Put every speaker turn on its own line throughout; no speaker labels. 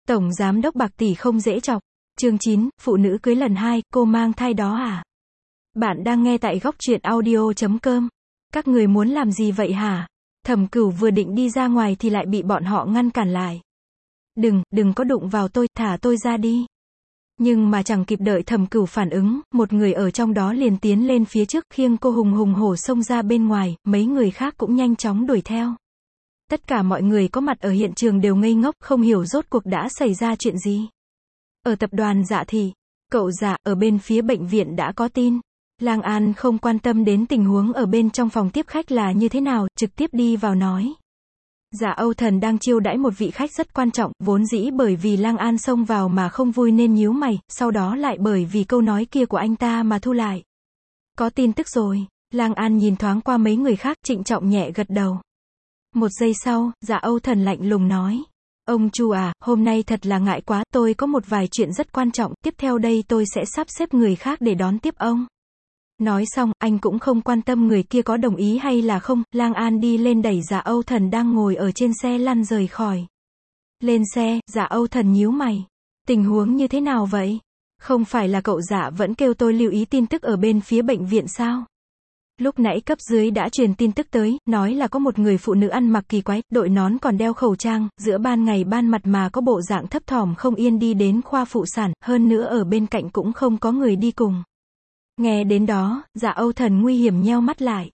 Tổng giám đốc bạc tỷ không dễ chọc. Chương 9, phụ nữ cưới lần 2, cô mang thai đó à? Bạn đang nghe tại góc truyện audio.com. Các người muốn làm gì vậy hả? Thẩm Cửu vừa định đi ra ngoài thì lại bị bọn họ ngăn cản lại. Đừng có đụng vào tôi, thả tôi ra đi. Nhưng mà chẳng kịp đợi Thẩm Cửu phản ứng, một người ở trong đó liền tiến lên phía trước, khiêng cô hùng hùng hổ xông ra bên ngoài, mấy người khác cũng nhanh chóng đuổi theo. Tất cả mọi người có mặt ở hiện trường đều ngây ngốc, không hiểu rốt cuộc đã xảy ra chuyện gì. Ở tập đoàn Dạ thì, cậu Dạ, ở bên phía bệnh viện đã có tin. Lang An không quan tâm đến tình huống ở bên trong phòng tiếp khách là như thế nào, trực tiếp đi vào nói. Dạ Âu Thần đang chiêu đãi một vị khách rất quan trọng, vốn dĩ bởi vì Lang An xông vào mà không vui nên nhíu mày, sau đó lại bởi vì câu nói kia của anh ta mà thu lại. Có tin tức rồi. Lang An nhìn thoáng qua mấy người khác, trịnh trọng nhẹ gật đầu. Một giây sau, Dạ Âu Thần lạnh lùng nói. Ông Chu à, hôm nay thật là ngại quá, tôi có một vài chuyện rất quan trọng, tiếp theo đây tôi sẽ sắp xếp người khác để đón tiếp ông. Nói xong, anh cũng không quan tâm người kia có đồng ý hay là không, Lang An đi lên đẩy Dạ Âu Thần đang ngồi ở trên xe lăn rời khỏi. Lên xe, Dạ Âu Thần nhíu mày. Tình huống như thế nào vậy? Không phải là cậu Dạ vẫn kêu tôi lưu ý tin tức ở bên phía bệnh viện sao? Lúc nãy cấp dưới đã truyền tin tức tới, nói là có một người phụ nữ ăn mặc kỳ quái, đội nón còn đeo khẩu trang, giữa ban ngày ban mặt mà có bộ dạng thấp thỏm không yên đi đến khoa phụ sản, hơn nữa ở bên cạnh cũng không có người đi cùng. Nghe đến đó, Dạ Âu Thần nguy hiểm nheo mắt lại.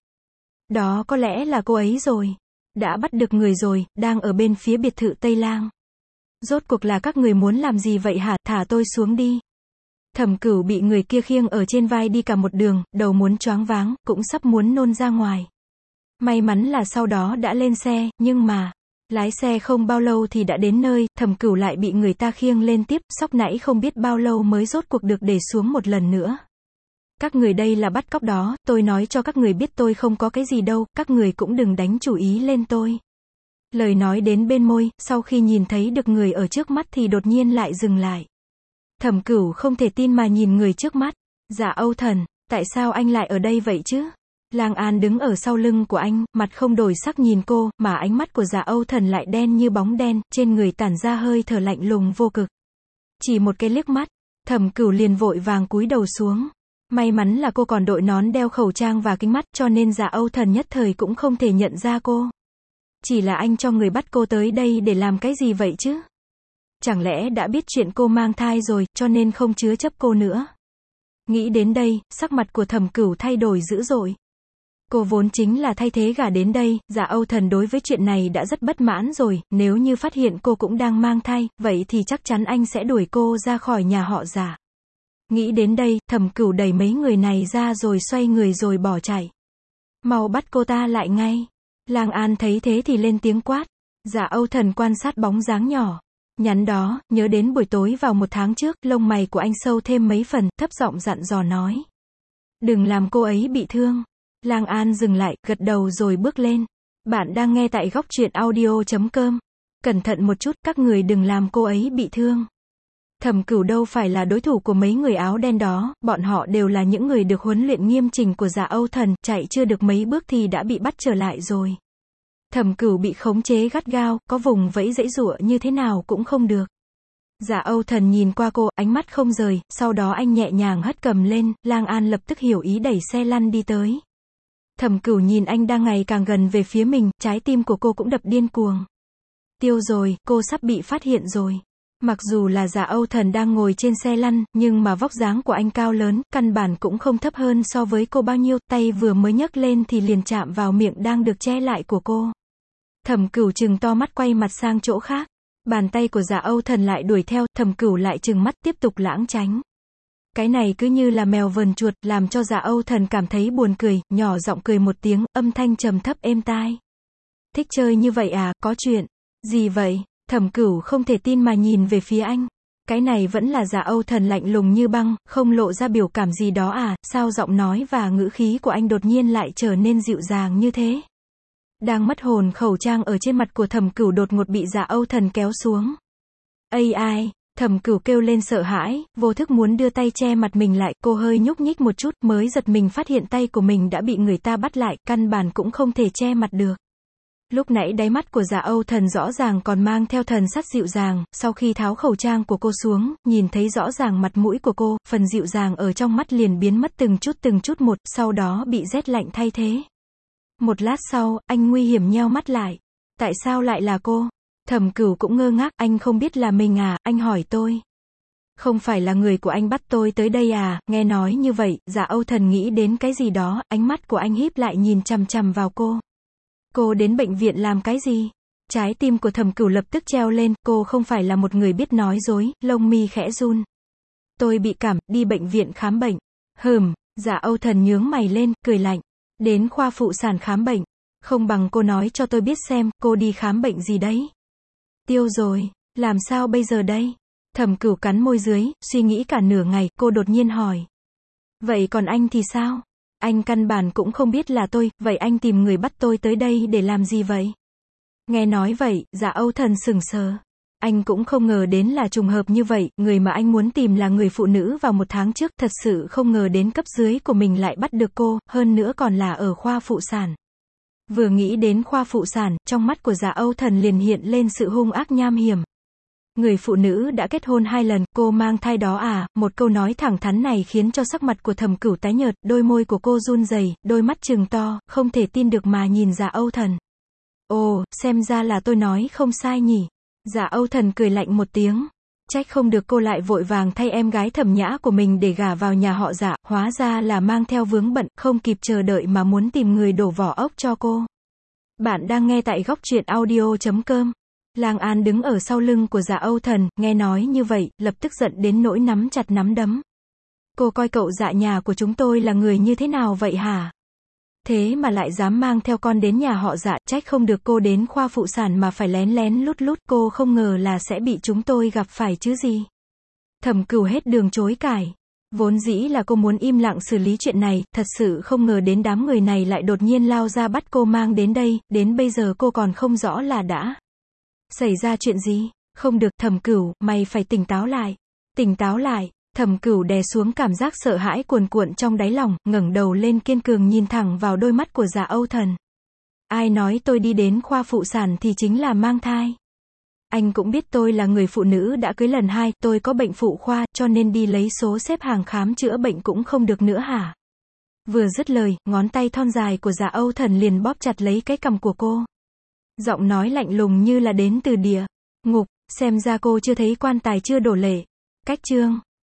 Đó có lẽ là cô ấy rồi. Đã bắt được người rồi, đang ở bên phía biệt thự Tây Lang. Rốt cuộc là các người muốn làm gì vậy hả, thả tôi xuống đi. Thẩm Cửu bị người kia khiêng ở trên vai đi cả một đường, đầu muốn choáng váng, cũng sắp muốn nôn ra ngoài. May mắn là sau đó đã lên xe, nhưng mà, lái xe không bao lâu thì đã đến nơi, Thẩm Cửu lại bị người ta khiêng lên tiếp, sóc nãy không biết bao lâu mới rốt cuộc được để xuống một lần nữa. Các người đây là bắt cóc đó, tôi nói cho các người biết tôi không có cái gì đâu, các người cũng đừng đánh chủ ý lên tôi. Lời nói đến bên môi, sau khi nhìn thấy được người ở trước mắt thì đột nhiên lại dừng lại. Thẩm Cửu không thể tin mà nhìn người trước mắt. Dạ Âu Thần, tại sao anh lại ở đây vậy chứ? Lang An đứng ở sau lưng của anh, mặt không đổi sắc nhìn cô, mà ánh mắt của Dạ Âu Thần lại đen như bóng đen, trên người tản ra hơi thở lạnh lùng vô cực. Chỉ một cái liếc mắt, Thẩm Cửu liền vội vàng cúi đầu xuống. May mắn là cô còn đội nón đeo khẩu trang và kính mắt, cho nên Dạ Âu Thần nhất thời cũng không thể nhận ra cô. Chỉ là anh cho người bắt cô tới đây để làm cái gì vậy chứ? Chẳng lẽ đã biết chuyện cô mang thai rồi, cho nên không chứa chấp cô nữa? Nghĩ đến đây, sắc mặt của Thẩm Cửu thay đổi dữ dội. Cô vốn chính là thay thế gả đến đây, Dạ Âu Thần đối với chuyện này đã rất bất mãn rồi, nếu như phát hiện cô cũng đang mang thai, vậy thì chắc chắn anh sẽ đuổi cô ra khỏi nhà họ Dạ. Nghĩ đến đây, Thẩm Cửu đẩy mấy người này ra rồi xoay người rồi bỏ chạy. Mau bắt cô ta lại ngay. Lang An thấy thế thì lên tiếng quát. Dạ Âu Thần quan sát bóng dáng nhỏ nhắn đó, nhớ đến buổi tối vào một tháng trước, lông mày của anh sâu thêm mấy phần, thấp giọng dặn dò nói. Đừng làm cô ấy bị thương. Lang An dừng lại, gật đầu rồi bước lên. Bạn đang nghe tại góc truyện audio.com. Cẩn thận một chút, các người đừng làm cô ấy bị thương. Thẩm Cửu đâu phải là đối thủ của mấy người áo đen đó, bọn họ đều là những người được huấn luyện nghiêm chỉnh của Dạ Âu Thần, chạy chưa được mấy bước thì đã bị bắt trở lại rồi. Thẩm Cửu bị khống chế gắt gao, có vùng vẫy giãy giụa như thế nào cũng không được. Dạ Âu Thần nhìn qua cô, ánh mắt không rời, sau đó anh nhẹ nhàng hất cầm lên, Lang An lập tức hiểu ý đẩy xe lăn đi tới. Thẩm Cửu nhìn anh đang ngày càng gần về phía mình, trái tim của cô cũng đập điên cuồng. Tiêu rồi, cô sắp bị phát hiện rồi. Mặc dù là Dạ Âu Thần đang ngồi trên xe lăn, nhưng mà vóc dáng của anh cao lớn, căn bản cũng không thấp hơn so với cô bao nhiêu, tay vừa mới nhấc lên thì liền chạm vào miệng đang được che lại của cô. Thẩm Cửu trừng to mắt quay mặt sang chỗ khác. Bàn tay của Dạ Âu Thần lại đuổi theo, Thẩm Cửu lại trừng mắt tiếp tục lãng tránh. Cái này cứ như là mèo vờn chuột, làm cho Dạ Âu Thần cảm thấy buồn cười, nhỏ giọng cười một tiếng, âm thanh trầm thấp êm tai. Thích chơi như vậy à, có chuyện gì vậy? Thẩm Cửu không thể tin mà nhìn về phía anh. Cái này vẫn là Dạ Âu Thần lạnh lùng như băng, không lộ ra biểu cảm gì đó à, sao giọng nói và ngữ khí của anh đột nhiên lại trở nên dịu dàng như thế? Đang mất hồn, khẩu trang ở trên mặt của Thẩm Cửu đột ngột bị Dạ Âu Thần kéo xuống. Ây ai, Thẩm Cửu kêu lên sợ hãi, vô thức muốn đưa tay che mặt mình lại, cô hơi nhúc nhích một chút, mới giật mình phát hiện tay của mình đã bị người ta bắt lại, căn bản cũng không thể che mặt được. Lúc nãy đáy mắt của Dạ Âu Thần rõ ràng còn mang theo thần sắc dịu dàng, sau khi tháo khẩu trang của cô xuống, nhìn thấy rõ ràng mặt mũi của cô, phần dịu dàng ở trong mắt liền biến mất từng chút một, sau đó bị rét lạnh thay thế. Một lát sau, anh nguy hiểm nheo mắt lại. Tại sao lại là cô? Thẩm Cửu cũng ngơ ngác, anh không biết là mình à, anh hỏi tôi. Không phải là người của anh bắt tôi tới đây à? Nghe nói như vậy, Dạ Âu Thần nghĩ đến cái gì đó, ánh mắt của anh híp lại nhìn chằm chằm vào cô. Cô đến bệnh viện làm cái gì? Trái tim của Thẩm Cửu lập tức treo lên, cô không phải là một người biết nói dối, lông mi khẽ run. Tôi bị cảm, đi bệnh viện khám bệnh. Dạ Âu Thần nhướng mày lên, cười lạnh. Đến khoa phụ sản khám bệnh. Không bằng cô nói cho tôi biết xem, cô đi khám bệnh gì đấy? Tiêu rồi, làm sao bây giờ đây? Thẩm Cửu cắn môi dưới, suy nghĩ cả nửa ngày, cô đột nhiên hỏi. Vậy còn anh thì sao? Anh căn bản cũng không biết là tôi, vậy anh tìm người bắt tôi tới đây để làm gì vậy? Nghe nói vậy, Dạ Âu Thần sững sờ. Anh cũng không ngờ đến là trùng hợp như vậy, người mà anh muốn tìm là người phụ nữ vào 1 tháng trước, thật sự không ngờ đến cấp dưới của mình lại bắt được cô, hơn nữa còn là ở khoa phụ sản. Vừa nghĩ đến khoa phụ sản, trong mắt của Dạ Âu Thần liền hiện lên sự hung ác nham hiểm. Người phụ nữ đã kết hôn 2 lần, cô mang thai đó à? Một câu nói thẳng thắn này khiến cho sắc mặt của Thẩm Cửu tái nhợt, đôi môi của cô run rẩy, đôi mắt trừng to, không thể tin được mà nhìn Dạ Âu Thần. Ồ, xem ra là tôi nói không sai nhỉ. Dạ Âu Thần cười lạnh một tiếng. Trách không được cô lại vội vàng thay em gái Thẩm Nhã của mình để gả vào nhà họ Dạ, hóa ra là mang theo vướng bận, không kịp chờ đợi mà muốn tìm người đổ vỏ ốc cho cô. Bạn đang nghe tại góc truyện audio.com. Lang An đứng ở sau lưng của Dạ Âu Thần, nghe nói như vậy, lập tức giận đến nỗi nắm chặt nắm đấm. Cô coi cậu Dạ nhà của chúng tôi là người như thế nào vậy hả? Thế mà lại dám mang theo con đến nhà họ Dạ, trách không được cô đến khoa phụ sản mà phải lén lén lút lút, cô không ngờ là sẽ bị chúng tôi gặp phải chứ gì. Thẩm Cửu hết đường chối cãi. Vốn dĩ là cô muốn im lặng xử lý chuyện này, thật sự không ngờ đến đám người này lại đột nhiên lao ra bắt cô mang đến đây, đến bây giờ cô còn không rõ là đã xảy ra chuyện gì. Không được, Thẩm Cửu, mày phải tỉnh táo lại. Tỉnh táo lại. Thẩm Cửu đè xuống cảm giác sợ hãi cuồn cuộn trong đáy lòng, ngẩng đầu lên kiên cường nhìn thẳng vào đôi mắt của Dạ Âu Thần. Ai nói tôi đi đến khoa phụ sản thì chính là mang thai. Anh cũng biết tôi là người phụ nữ đã cưới lần 2, tôi có bệnh phụ khoa, cho nên đi lấy số xếp hàng khám chữa bệnh cũng không được nữa hả? Vừa dứt lời, ngón tay thon dài của Dạ Âu Thần liền bóp chặt lấy cái cằm của cô. Giọng nói lạnh lùng như là đến từ địa ngục, xem ra cô chưa thấy quan tài chưa đổ lệ. Cách chương